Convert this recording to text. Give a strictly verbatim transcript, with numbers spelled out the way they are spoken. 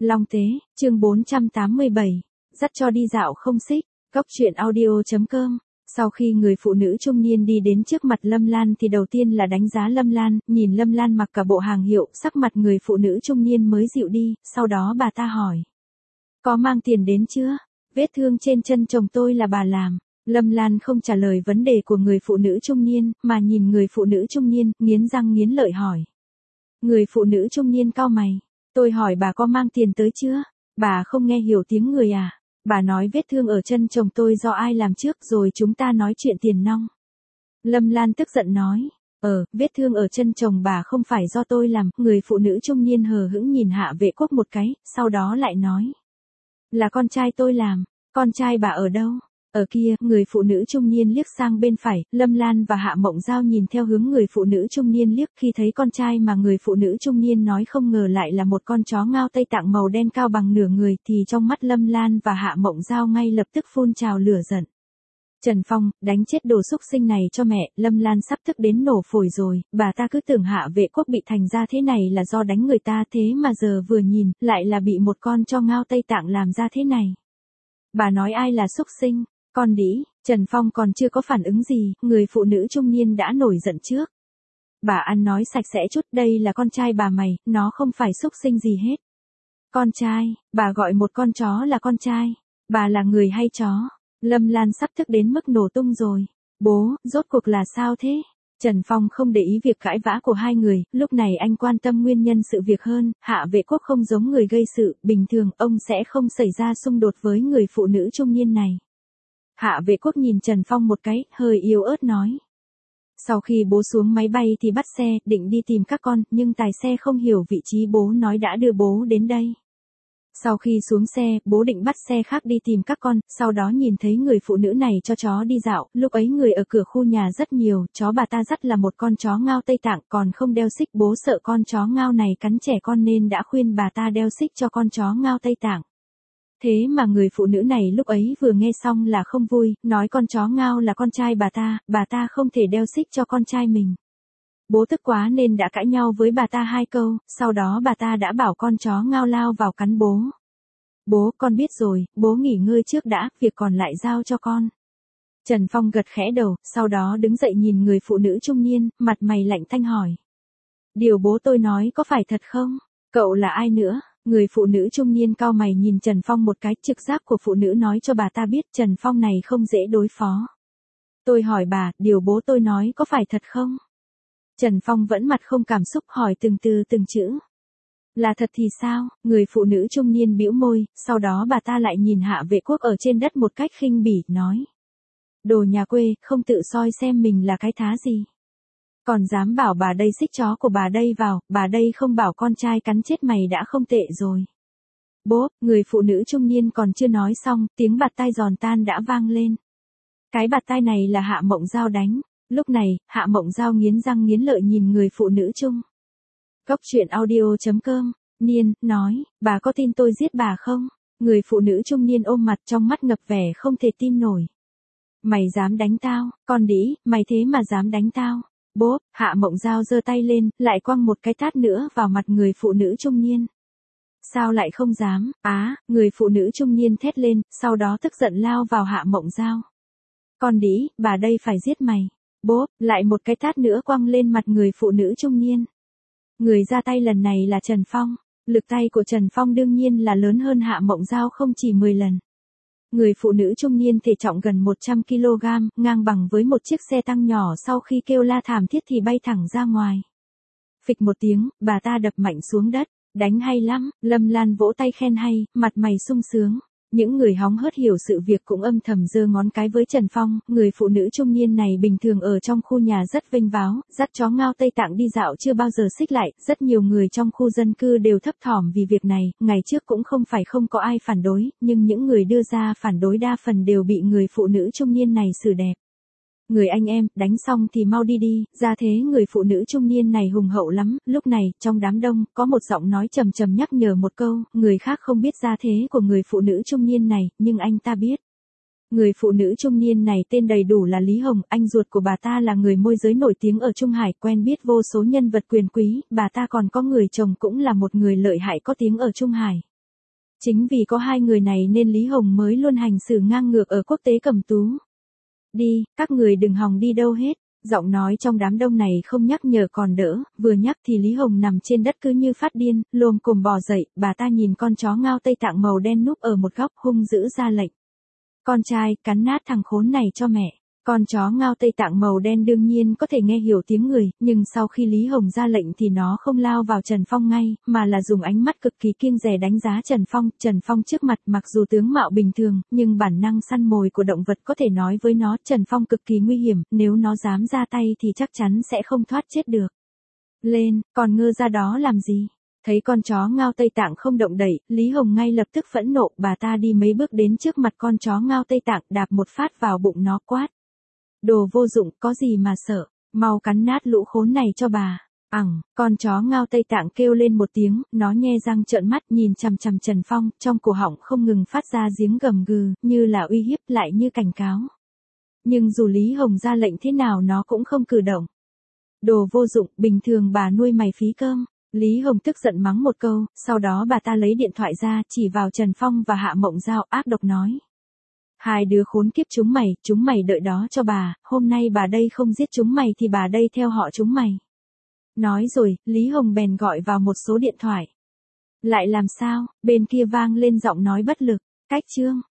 Long Tế, chương bốn trăm tám mươi bảy, dắt cho đi dạo không xích, góc truyện audio.com. Sau khi người phụ nữ trung niên đi đến trước mặt Lâm Lan thì đầu tiên là đánh giá Lâm Lan, nhìn Lâm Lan mặc cả bộ hàng hiệu, sắc mặt người phụ nữ trung niên mới dịu đi, sau đó bà ta hỏi. Có mang tiền đến chưa? Vết thương trên chân chồng tôi là bà làm. Lâm Lan không trả lời vấn đề của người phụ nữ trung niên, mà nhìn người phụ nữ trung niên, nghiến răng nghiến lợi hỏi. Người phụ nữ trung niên cau mày. Tôi hỏi bà có mang tiền tới chưa? Bà không nghe hiểu tiếng người à? Bà nói vết thương ở chân chồng tôi do ai làm trước rồi chúng ta nói chuyện tiền nong. Lâm Lan tức giận nói. Ờ, vết thương ở chân chồng bà không phải do tôi làm. Người phụ nữ trung niên hờ hững nhìn Hạ Vệ Quốc một cái, sau đó lại nói. Là con trai tôi làm. Con trai bà ở đâu? Ở kia, người phụ nữ trung niên liếc sang bên phải, Lâm Lan và Hạ Mộng Giao nhìn theo hướng người phụ nữ trung niên liếc khi thấy con trai mà người phụ nữ trung niên nói không ngờ lại là một con chó ngao Tây Tạng màu đen cao bằng nửa người thì trong mắt Lâm Lan và Hạ Mộng Giao ngay lập tức phun trào lửa giận. Trần Phong, đánh chết đồ xúc sinh này cho mẹ, Lâm Lan sắp tức đến nổ phổi rồi, bà ta cứ tưởng Hạ Vệ Quốc bị thành ra thế này là do đánh người ta thế mà giờ vừa nhìn, lại là bị một con cho ngao Tây Tạng làm ra thế này. Bà nói ai là xúc sinh? Con đĩ, Trần Phong còn chưa có phản ứng gì, người phụ nữ trung niên đã nổi giận trước. Bà ăn nói sạch sẽ chút, đây là con trai bà mày, nó không phải xúc sinh gì hết. Con trai, bà gọi một con chó là con trai, bà là người hay chó? Lâm Lan sắp tức đến mức nổ tung rồi. Bố, rốt cuộc là sao thế? Trần Phong không để ý việc cãi vã của hai người, lúc này anh quan tâm nguyên nhân sự việc hơn, Hạ Vệ Quốc không giống người gây sự, bình thường ông sẽ không xảy ra xung đột với người phụ nữ trung niên này. Hạ Vệ Quốc nhìn Trần Phong một cái, hơi yếu ớt nói. Sau khi bố xuống máy bay thì bắt xe, định đi tìm các con, nhưng tài xe không hiểu vị trí bố nói đã đưa bố đến đây. Sau khi xuống xe, bố định bắt xe khác đi tìm các con, sau đó nhìn thấy người phụ nữ này cho chó đi dạo, lúc ấy người ở cửa khu nhà rất nhiều, chó bà ta dắt là một con chó ngao Tây Tạng còn không đeo xích, bố sợ con chó ngao này cắn trẻ con nên đã khuyên bà ta đeo xích cho con chó ngao Tây Tạng. Thế mà người phụ nữ này lúc ấy vừa nghe xong là không vui, nói con chó ngao là con trai bà ta, bà ta không thể đeo xích cho con trai mình. Bố tức quá nên đã cãi nhau với bà ta hai câu, sau đó bà ta đã bảo con chó ngao lao vào cắn bố. Bố, con biết rồi, bố nghỉ ngơi trước đã, việc còn lại giao cho con. Trần Phong gật khẽ đầu, sau đó đứng dậy nhìn người phụ nữ trung niên, mặt mày lạnh tanh hỏi. Điều bố tôi nói có phải thật không? Cậu là ai nữa? Người phụ nữ trung niên cau mày nhìn Trần Phong một cái, trực giác của phụ nữ nói cho bà ta biết Trần Phong này không dễ đối phó. Tôi hỏi bà, điều bố tôi nói có phải thật không? Trần Phong vẫn mặt không cảm xúc hỏi từng từ từng chữ. Là thật thì sao? Người phụ nữ trung niên bĩu môi, sau đó bà ta lại nhìn Hạ Vệ Quốc ở trên đất một cách khinh bỉ, nói. Đồ nhà quê, không tự soi xem mình là cái thá gì. Còn dám bảo bà đây xích chó của bà đây vào, bà đây không bảo con trai cắn chết mày đã không tệ rồi. Bố, người phụ nữ trung niên còn chưa nói xong, tiếng bạt tai giòn tan đã vang lên. Cái bạt tai này là Hạ Mộng Giao đánh. Lúc này, Hạ Mộng Giao nghiến răng nghiến lợi nhìn người phụ nữ trung. Góc truyện audio.com, Niên, nói, bà có tin tôi giết bà không? Người phụ nữ trung niên ôm mặt trong mắt ngập vẻ không thể tin nổi. Mày dám đánh tao, con đĩ, mày thế mà dám đánh tao. Bố, Hạ Mộng Giao giơ tay lên, lại quăng một cái tát nữa vào mặt người phụ nữ trung niên. Sao lại không dám? Á, người phụ nữ trung niên thét lên, sau đó tức giận lao vào Hạ Mộng Giao. Con đĩ, bà đây phải giết mày. Bố, lại một cái tát nữa quăng lên mặt người phụ nữ trung niên. Người ra tay lần này là Trần Phong. Lực tay của Trần Phong đương nhiên là lớn hơn Hạ Mộng Giao không chỉ mười lần. Người phụ nữ trung niên thể trọng gần một trăm ki lô gam, ngang bằng với một chiếc xe tăng nhỏ sau khi kêu la thảm thiết thì bay thẳng ra ngoài. Phịch một tiếng, bà ta đập mạnh xuống đất. Đánh hay lắm, Lâm Lan vỗ tay khen hay, mặt mày sung sướng. Những người hóng hớt hiểu sự việc cũng âm thầm giơ ngón cái với Trần Phong, người phụ nữ trung niên này bình thường ở trong khu nhà rất vênh váo, dắt chó ngao Tây Tạng đi dạo chưa bao giờ xích lại, rất nhiều người trong khu dân cư đều thấp thỏm vì việc này, ngày trước cũng không phải không có ai phản đối, nhưng những người đưa ra phản đối đa phần đều bị người phụ nữ trung niên này xử đẹp. Người anh em, đánh xong thì mau đi đi, ra thế người phụ nữ trung niên này hùng hậu lắm, lúc này, trong đám đông, có một giọng nói trầm trầm nhắc nhở một câu, người khác không biết ra thế của người phụ nữ trung niên này, nhưng anh ta biết. Người phụ nữ trung niên này tên đầy đủ là Lý Hồng, anh ruột của bà ta là người môi giới nổi tiếng ở Trung Hải, quen biết vô số nhân vật quyền quý, bà ta còn có người chồng cũng là một người lợi hại có tiếng ở Trung Hải. Chính vì có hai người này nên Lý Hồng mới luôn hành xử ngang ngược ở quốc tế cầm tú. Đi, các người đừng hòng đi đâu hết. Giọng nói trong đám đông này không nhắc nhở còn đỡ, vừa nhắc thì Lý Hồng nằm trên đất cứ như phát điên, lồm cồm bò dậy, bà ta nhìn con chó ngao Tây Tạng màu đen núp ở một góc hung dữ ra lệnh. Con trai, cắn nát thằng khốn này cho mẹ. Con chó ngao Tây Tạng màu đen đương nhiên có thể nghe hiểu tiếng người, nhưng sau khi Lý Hồng ra lệnh thì nó không lao vào Trần Phong ngay, mà là dùng ánh mắt cực kỳ kiêng dè đánh giá Trần Phong. Trần Phong trước mặt mặc dù tướng mạo bình thường, nhưng bản năng săn mồi của động vật có thể nói với nó Trần Phong cực kỳ nguy hiểm, nếu nó dám ra tay thì chắc chắn sẽ không thoát chết được. Lên, còn ngơ ra đó làm gì? Thấy con chó ngao Tây Tạng không động đậy, Lý Hồng ngay lập tức phẫn nộ, bà ta đi mấy bước đến trước mặt con chó ngao Tây Tạng, đạp một phát vào bụng nó quát. Đồ vô dụng, có gì mà sợ, mau cắn nát lũ khốn này cho bà. Ẳng, con chó ngao Tây Tạng kêu lên một tiếng, nó nhe răng trợn mắt nhìn chằm chằm Trần Phong, trong cổ họng không ngừng phát ra tiếng gầm gừ, như là uy hiếp lại như cảnh cáo. Nhưng dù Lý Hồng ra lệnh thế nào nó cũng không cử động. Đồ vô dụng, bình thường bà nuôi mày phí cơm. Lý Hồng tức giận mắng một câu, sau đó bà ta lấy điện thoại ra, chỉ vào Trần Phong và Hạ Mộng Giao, ác độc nói. Hai đứa khốn kiếp chúng mày, chúng mày đợi đó cho bà, hôm nay bà đây không giết chúng mày thì bà đây theo họ chúng mày. Nói rồi, Lý Hồng bèn gọi vào một số điện thoại. Lại làm sao, bên kia vang lên giọng nói bất lực, cách chương.